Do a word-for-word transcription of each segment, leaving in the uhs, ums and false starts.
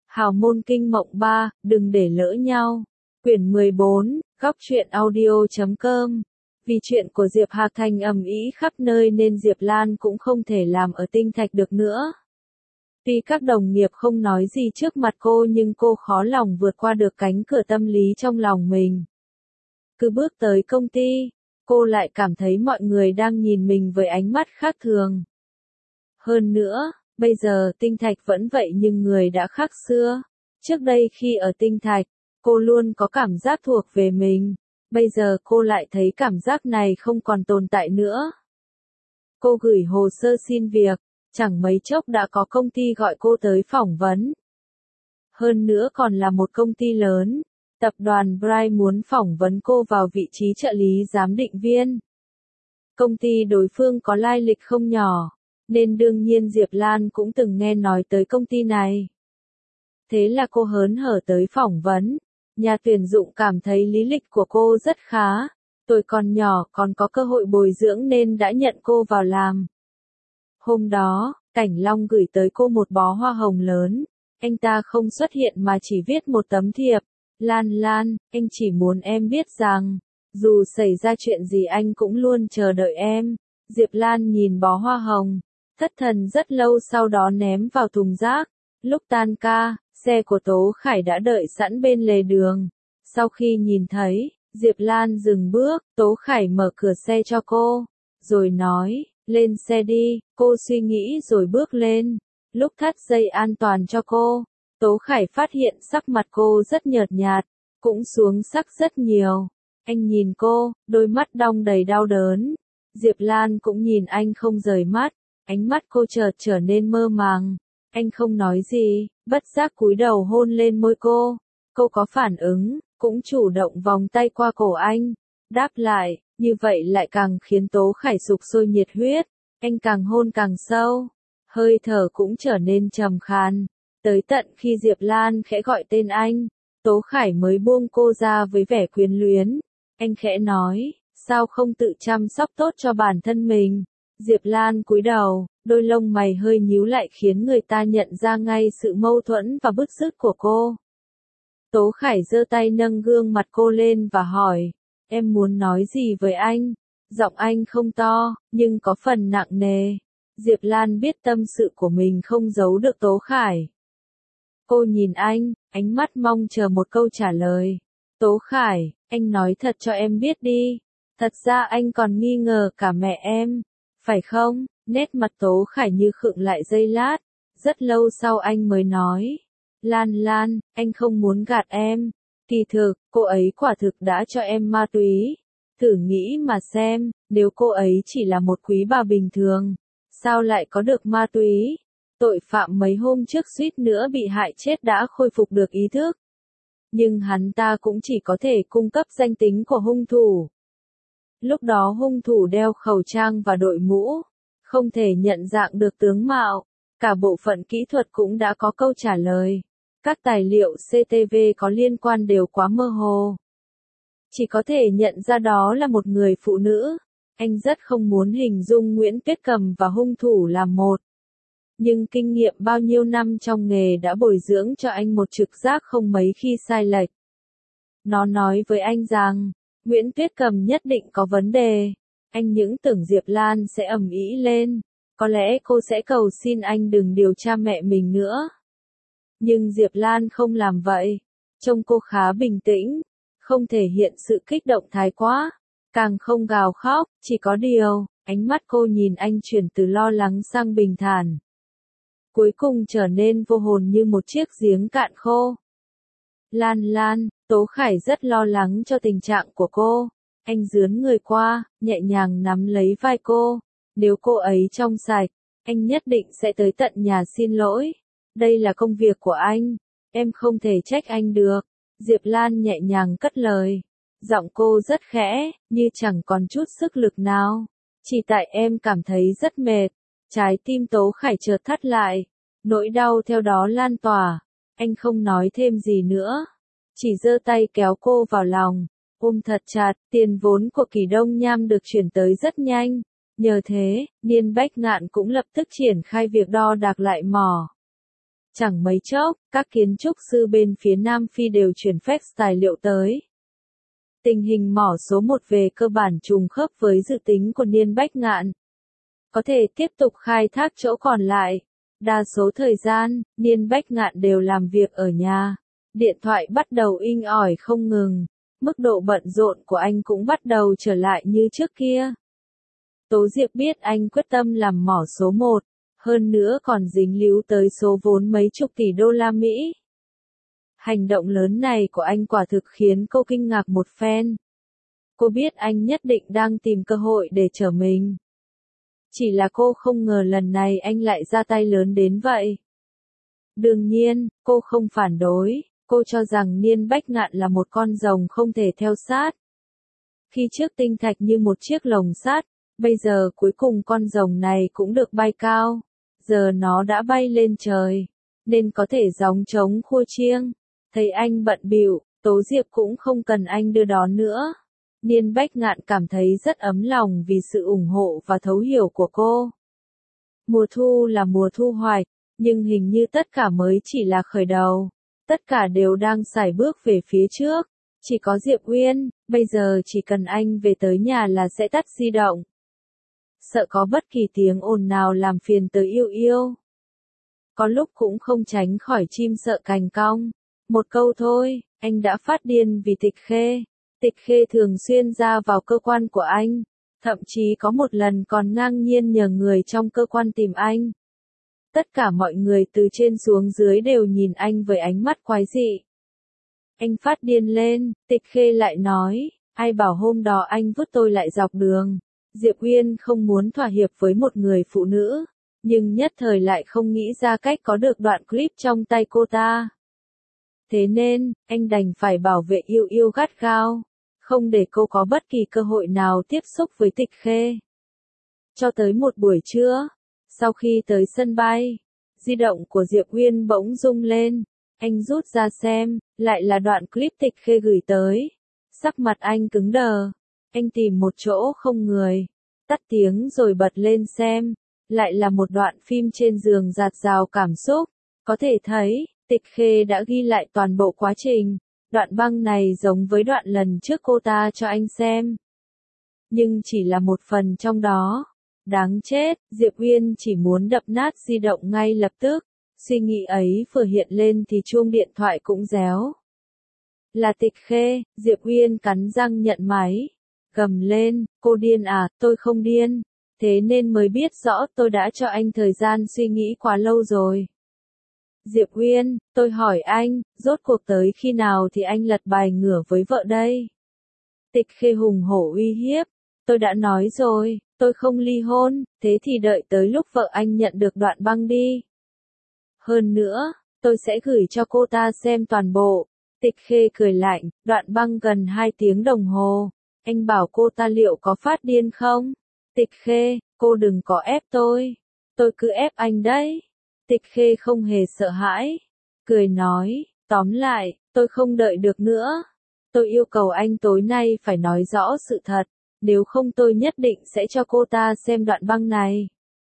Hào môn kinh mộng ba, đừng để lỡ nhau. Quyển mười bốn, góc truyện audio chấm com. Vì chuyện của Diệp Hạc Thành ầm ĩ khắp nơi nên Diệp Lan cũng không thể làm ở Tinh Thạch được nữa. Tuy các đồng nghiệp không nói gì trước mặt cô nhưng cô khó lòng vượt qua được cánh cửa tâm lý trong lòng mình. Cứ bước tới công ty, cô lại cảm thấy mọi người đang nhìn mình với ánh mắt khác thường. Hơn nữa, bây giờ Tinh Thạch vẫn vậy nhưng người đã khác xưa. Trước đây khi ở Tinh Thạch, cô luôn có cảm giác thuộc về mình. Bây giờ cô lại thấy cảm giác này không còn tồn tại nữa. Cô gửi hồ sơ xin việc, chẳng mấy chốc đã có công ty gọi cô tới phỏng vấn. Hơn nữa còn là một công ty lớn, tập đoàn Bright muốn phỏng vấn cô vào vị trí trợ lý giám định viên. Công ty đối phương có lai lịch không nhỏ, nên đương nhiên Diệp Lan cũng từng nghe nói tới công ty này. Thế là cô hớn hở tới phỏng vấn. Nhà tuyển dụng cảm thấy lý lịch của cô rất khá, tuổi còn nhỏ còn có cơ hội bồi dưỡng nên đã nhận cô vào làm. Hôm đó, Cảnh Long gửi tới cô một bó hoa hồng lớn, anh ta không xuất hiện mà chỉ viết một tấm thiệp. Lan Lan, anh chỉ muốn em biết rằng, dù xảy ra chuyện gì anh cũng luôn chờ đợi em. Diệp Lan nhìn bó hoa hồng, thất thần rất lâu sau đó ném vào thùng rác. Lúc tan ca, xe của Tố Khải đã đợi sẵn bên lề đường. Sau khi nhìn thấy, Diệp Lan dừng bước, Tố Khải mở cửa xe cho cô, rồi nói, lên xe đi. Cô suy nghĩ rồi bước lên. Lúc thắt dây an toàn cho cô, Tố Khải phát hiện sắc mặt cô rất nhợt nhạt, cũng xuống sắc rất nhiều. Anh nhìn cô, đôi mắt đong đầy đau đớn. Diệp Lan cũng nhìn anh không rời mắt, ánh mắt cô chợt trở nên mơ màng. Anh không nói gì, bất giác cúi đầu hôn lên môi cô. Cô có phản ứng, cũng chủ động vòng tay qua cổ anh, đáp lại, như vậy lại càng khiến Tố Khải sục sôi nhiệt huyết. Anh càng hôn càng sâu, hơi thở cũng trở nên trầm khàn. Tới tận khi Diệp Lan khẽ gọi tên anh, Tố Khải mới buông cô ra với vẻ quyến luyến. Anh khẽ nói, sao không tự chăm sóc tốt cho bản thân mình? Diệp Lan cúi đầu, đôi lông mày hơi nhíu lại khiến người ta nhận ra ngay sự mâu thuẫn và bứt rứt của cô. Tố Khải giơ tay nâng gương mặt cô lên và hỏi, em muốn nói gì với anh? Giọng anh không to, nhưng có phần nặng nề. Diệp Lan biết tâm sự của mình không giấu được Tố Khải. Cô nhìn anh, ánh mắt mong chờ một câu trả lời. Tố Khải, anh nói thật cho em biết đi. Thật ra anh còn nghi ngờ cả mẹ em. Phải không? Nét mặt Tố Khải như khựng lại giây lát. Rất lâu sau anh mới nói. Lan Lan, anh không muốn gạt em. Kỳ thực, cô ấy quả thực đã cho em ma túy. Thử nghĩ mà xem, nếu cô ấy chỉ là một quý bà bình thường, sao lại có được ma túy? Tội phạm mấy hôm trước suýt nữa bị hại chết đã khôi phục được ý thức. Nhưng hắn ta cũng chỉ có thể cung cấp danh tính của hung thủ. Lúc đó hung thủ đeo khẩu trang và đội mũ, không thể nhận dạng được tướng mạo. Cả bộ phận kỹ thuật cũng đã có câu trả lời. Các tài liệu xê tê vê có liên quan đều quá mơ hồ. Chỉ có thể nhận ra đó là một người phụ nữ. Anh rất không muốn hình dung Nguyễn Tuyết Cầm và hung thủ là một. Nhưng kinh nghiệm bao nhiêu năm trong nghề đã bồi dưỡng cho anh một trực giác không mấy khi sai lệch. Nó nói với anh rằng, Nguyễn Tuyết Cầm nhất định có vấn đề. Anh những tưởng Diệp Lan sẽ ầm ĩ lên. Có lẽ cô sẽ cầu xin anh đừng điều tra mẹ mình nữa. Nhưng Diệp Lan không làm vậy. Trông cô khá bình tĩnh, không thể hiện sự kích động thái quá, càng không gào khóc, chỉ có điều, ánh mắt cô nhìn anh chuyển từ lo lắng sang bình thản. Cuối cùng trở nên vô hồn như một chiếc giếng cạn khô. Lan Lan, Tố Khải rất lo lắng cho tình trạng của cô. Anh dướn người qua, nhẹ nhàng nắm lấy vai cô. Nếu cô ấy trong sạch, anh nhất định sẽ tới tận nhà xin lỗi. Đây là công việc của anh, em không thể trách anh được. Diệp Lan nhẹ nhàng cất lời. Giọng cô rất khẽ, như chẳng còn chút sức lực nào. Chỉ tại em cảm thấy rất mệt. Trái tim Tố Khải chợt thắt lại. Nỗi đau theo đó lan tỏa. Anh không nói thêm gì nữa. Chỉ giơ tay kéo cô vào lòng. Ôm thật chặt, tiền vốn của Kỳ Đông Nham được chuyển tới rất nhanh. Nhờ thế, Niên Bách Ngạn cũng lập tức triển khai việc đo đạc lại mỏ. Chẳng mấy chốc, các kiến trúc sư bên phía Nam Phi đều chuyển fax tài liệu tới. Tình hình mỏ số một về cơ bản trùng khớp với dự tính của Niên Bách Ngạn. Có thể tiếp tục khai thác chỗ còn lại. Đa số thời gian, Niên Bách Ngạn đều làm việc ở nhà. Điện thoại bắt đầu inh ỏi không ngừng. Mức độ bận rộn của anh cũng bắt đầu trở lại như trước kia. Tố Diệp biết anh quyết tâm làm mỏ số một, hơn nữa còn dính líu tới số vốn mấy chục tỷ đô la Mỹ. Hành động lớn này của anh quả thực khiến cô kinh ngạc một phen. Cô biết anh nhất định đang tìm cơ hội để trở mình. Chỉ là cô không ngờ lần này anh lại ra tay lớn đến vậy. Đương nhiên, cô không phản đối, cô cho rằng Niên Bách Ngạn là một con rồng không thể theo sát. Khi trước tinh thạch như một chiếc lồng sắt, bây giờ cuối cùng con rồng này cũng được bay cao. Giờ nó đã bay lên trời, nên có thể gióng trống khua chiêng. Thấy anh bận bịu, Tố Diệp cũng không cần anh đưa đón nữa. Niên Bách Ngạn cảm thấy rất ấm lòng vì sự ủng hộ và thấu hiểu của cô. Mùa thu là mùa thu hoạch, nhưng hình như tất cả mới chỉ là khởi đầu. Tất cả đều đang sải bước về phía trước. Chỉ có Diệp Uyên, bây giờ chỉ cần anh về tới nhà là sẽ tắt di động. Sợ có bất kỳ tiếng ồn nào làm phiền tới yêu yêu. Có lúc cũng không tránh khỏi chim sợ cành cong. Một câu thôi, anh đã phát điên vì Tịch Khê. Tịch Khê thường xuyên ra vào cơ quan của anh. Thậm chí có một lần còn ngang nhiên nhờ người trong cơ quan tìm anh. Tất cả mọi người từ trên xuống dưới đều nhìn anh với ánh mắt quái dị. Anh phát điên lên, Tịch Khê lại nói, ai bảo hôm đó anh vứt tôi lại dọc đường. Diệp Uyên không muốn thỏa hiệp với một người phụ nữ, nhưng nhất thời lại không nghĩ ra cách có được đoạn clip trong tay cô ta. Thế nên, anh đành phải bảo vệ yêu yêu gắt gao, không để cô có bất kỳ cơ hội nào tiếp xúc với Tịch Khê. Cho tới một buổi trưa, sau khi tới sân bay, di động của Diệp Uyên bỗng rung lên, anh rút ra xem, lại là đoạn clip Tịch Khê gửi tới. Sắc mặt anh cứng đờ, anh tìm một chỗ không người, tắt tiếng rồi bật lên xem, lại là một đoạn phim trên giường dạt dào cảm xúc, có thể thấy, Tịch Khê đã ghi lại toàn bộ quá trình, đoạn băng này giống với đoạn lần trước cô ta cho anh xem. Nhưng chỉ là một phần trong đó. Đáng chết, Diệp Uyên chỉ muốn đập nát di động ngay lập tức, suy nghĩ ấy vừa hiện lên thì chuông điện thoại cũng réo. Là Tịch Khê, Diệp Uyên cắn răng nhận máy, gầm lên, cô điên à, tôi không điên, thế nên mới biết rõ tôi đã cho anh thời gian suy nghĩ quá lâu rồi. Diệp Uyên, tôi hỏi anh, rốt cuộc tới khi nào thì anh lật bài ngửa với vợ đây? Tịch Khê hùng hổ uy hiếp, tôi đã nói rồi, tôi không ly hôn, thế thì đợi tới lúc vợ anh nhận được đoạn băng đi. Hơn nữa, tôi sẽ gửi cho cô ta xem toàn bộ. Tịch Khê cười lạnh, đoạn băng gần hai tiếng đồng hồ. Anh bảo cô ta liệu có phát điên không? Tịch Khê, cô đừng có ép tôi. Tôi cứ ép anh đấy. Tịch Khê không hề sợ hãi. Cười nói, tóm lại, tôi không đợi được nữa. Tôi yêu cầu anh tối nay phải nói rõ sự thật. Nếu không tôi nhất định sẽ cho cô ta xem đoạn băng này.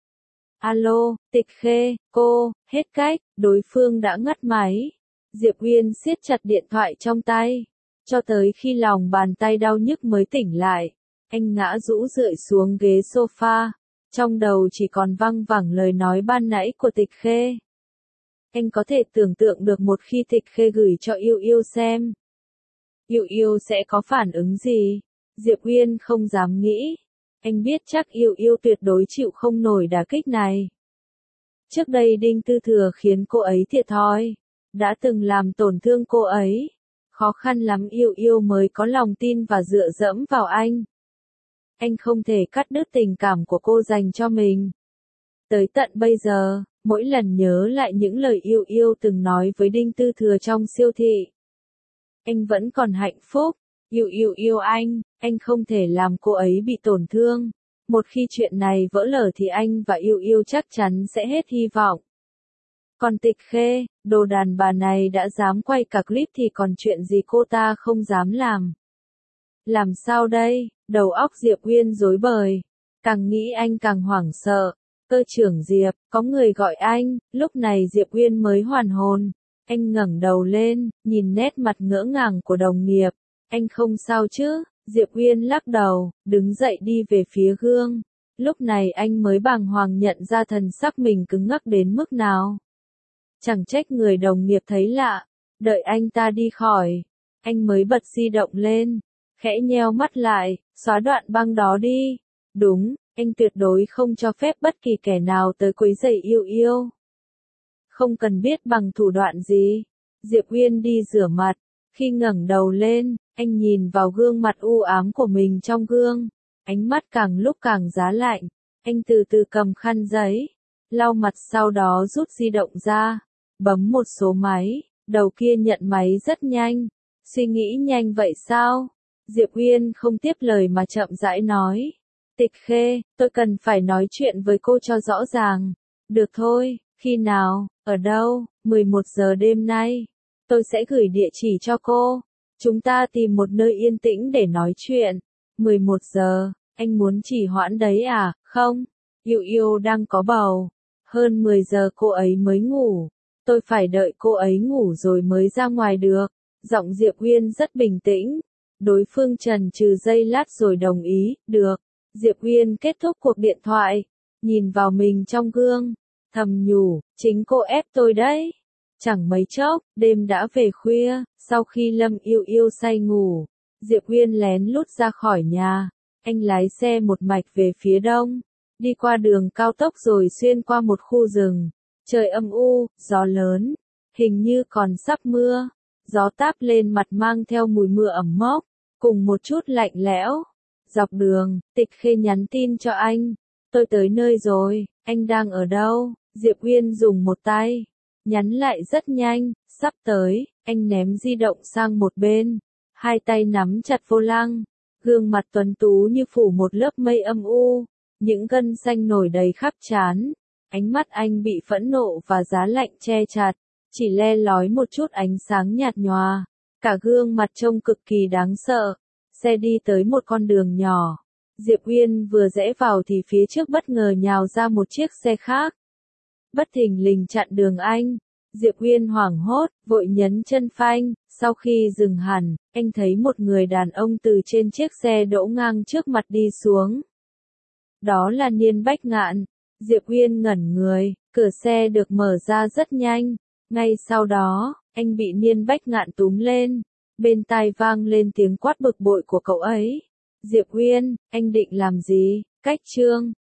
Alo, Tịch Khê, cô, hết cách, đối phương đã ngắt máy. Diệp Uyên siết chặt điện thoại trong tay, cho tới khi lòng bàn tay đau nhức mới tỉnh lại. Anh ngã rũ rượi xuống ghế sofa, trong đầu chỉ còn văng vẳng lời nói ban nãy của Tịch Khê. Anh có thể tưởng tượng được một khi Tịch Khê gửi cho Yêu Yêu xem. Yêu Yêu sẽ có phản ứng gì? Diệp Uyên không dám nghĩ. Anh biết chắc Yêu Yêu tuyệt đối chịu không nổi đả kích này. Trước đây Đinh Tư Thừa khiến cô ấy thiệt thòi, đã từng làm tổn thương cô ấy. Khó khăn lắm Yêu Yêu mới có lòng tin và dựa dẫm vào anh. Anh không thể cắt đứt tình cảm của cô dành cho mình. Tới tận bây giờ, mỗi lần nhớ lại những lời Yêu Yêu từng nói với Đinh Tư Thừa trong siêu thị, anh vẫn còn hạnh phúc. Yêu Yêu yêu anh, anh không thể làm cô ấy bị tổn thương. Một khi chuyện này vỡ lở thì anh và Yêu Yêu chắc chắn sẽ hết hy vọng. Còn Tịch Khê, đồ đàn bà này đã dám quay cả clip thì còn chuyện gì cô ta không dám làm. Làm sao đây? Đầu óc Diệp Uyên rối bời. Càng nghĩ anh càng hoảng sợ. Cơ trưởng Diệp, có người gọi anh. Lúc này Diệp Uyên mới hoàn hồn. Anh ngẩng đầu lên, nhìn nét mặt ngỡ ngàng của đồng nghiệp. Anh không sao chứ? Diệp Uyên lắc đầu, đứng dậy đi về phía gương. Lúc này anh mới bàng hoàng nhận ra thần sắc mình cứng ngắc đến mức nào. Chẳng trách người đồng nghiệp thấy lạ. Đợi anh ta đi khỏi, anh mới bật di động lên, khẽ nheo mắt lại, xóa đoạn băng đó đi. Đúng, anh tuyệt đối không cho phép bất kỳ kẻ nào tới quấy rầy yêu yêu. Không cần biết bằng thủ đoạn gì. Diệp Uyên đi rửa mặt, khi ngẩng đầu lên, anh nhìn vào gương mặt u ám của mình trong gương. Ánh mắt càng lúc càng giá lạnh, anh từ từ cầm khăn giấy, lau mặt sau đó rút di động ra, bấm một số máy, đầu kia nhận máy rất nhanh. Suy nghĩ nhanh vậy sao? Diệp Uyên không tiếp lời mà chậm rãi nói. Tịch Khê, tôi cần phải nói chuyện với cô cho rõ ràng. Được thôi, khi nào, ở đâu? mười một giờ đêm nay. Tôi sẽ gửi địa chỉ cho cô. Chúng ta tìm một nơi yên tĩnh để nói chuyện. mười một giờ, anh muốn chỉ hoãn đấy à? Không, Yêu Yêu đang có bầu. Hơn mười giờ cô ấy mới ngủ. Tôi phải đợi cô ấy ngủ rồi mới ra ngoài được. Giọng Diệp Uyên rất bình tĩnh. Đối phương chần chừ giây lát rồi đồng ý. Được. Diệp Uyên kết thúc cuộc điện thoại. Nhìn vào mình trong gương. Thầm nhủ, chính cô ép tôi đấy. Chẳng mấy chốc, đêm đã về khuya. Sau khi Lâm Yêu Yêu say ngủ, Diệp Uyên lén lút ra khỏi nhà. Anh lái xe một mạch về phía đông. Đi qua đường cao tốc rồi xuyên qua một khu rừng. Trời âm u, gió lớn. Hình như còn sắp mưa. Gió táp lên mặt mang theo mùi mưa ẩm mốc, cùng một chút lạnh lẽo. Dọc đường, Tịch Khê nhắn tin cho anh. Tôi tới nơi rồi, anh đang ở đâu? Diệp Uyên dùng một tay. Nhắn lại rất nhanh, sắp tới, anh ném di động sang một bên. Hai tay nắm chặt vô lăng. Gương mặt tuấn tú như phủ một lớp mây âm u. Những gân xanh nổi đầy khắp trán. Ánh mắt anh bị phẫn nộ và giá lạnh che chặt. Chỉ le lói một chút ánh sáng nhạt nhòa. Cả gương mặt trông cực kỳ đáng sợ. Xe đi tới một con đường nhỏ. Diệp Uyên vừa rẽ vào thì phía trước bất ngờ nhào ra một chiếc xe khác. Bất thình lình chặn đường anh. Diệp Uyên hoảng hốt, vội nhấn chân phanh. Sau khi dừng hẳn, anh thấy một người đàn ông từ trên chiếc xe đỗ ngang trước mặt đi xuống. Đó là Niên Bách Ngạn. Diệp Uyên ngẩn người, cửa xe được mở ra rất nhanh. Ngay sau đó, anh bị Niên Bách Ngạn túm lên. Bên tai vang lên tiếng quát bực bội của cậu ấy. Diệp Uyên, anh định làm gì? Cách chương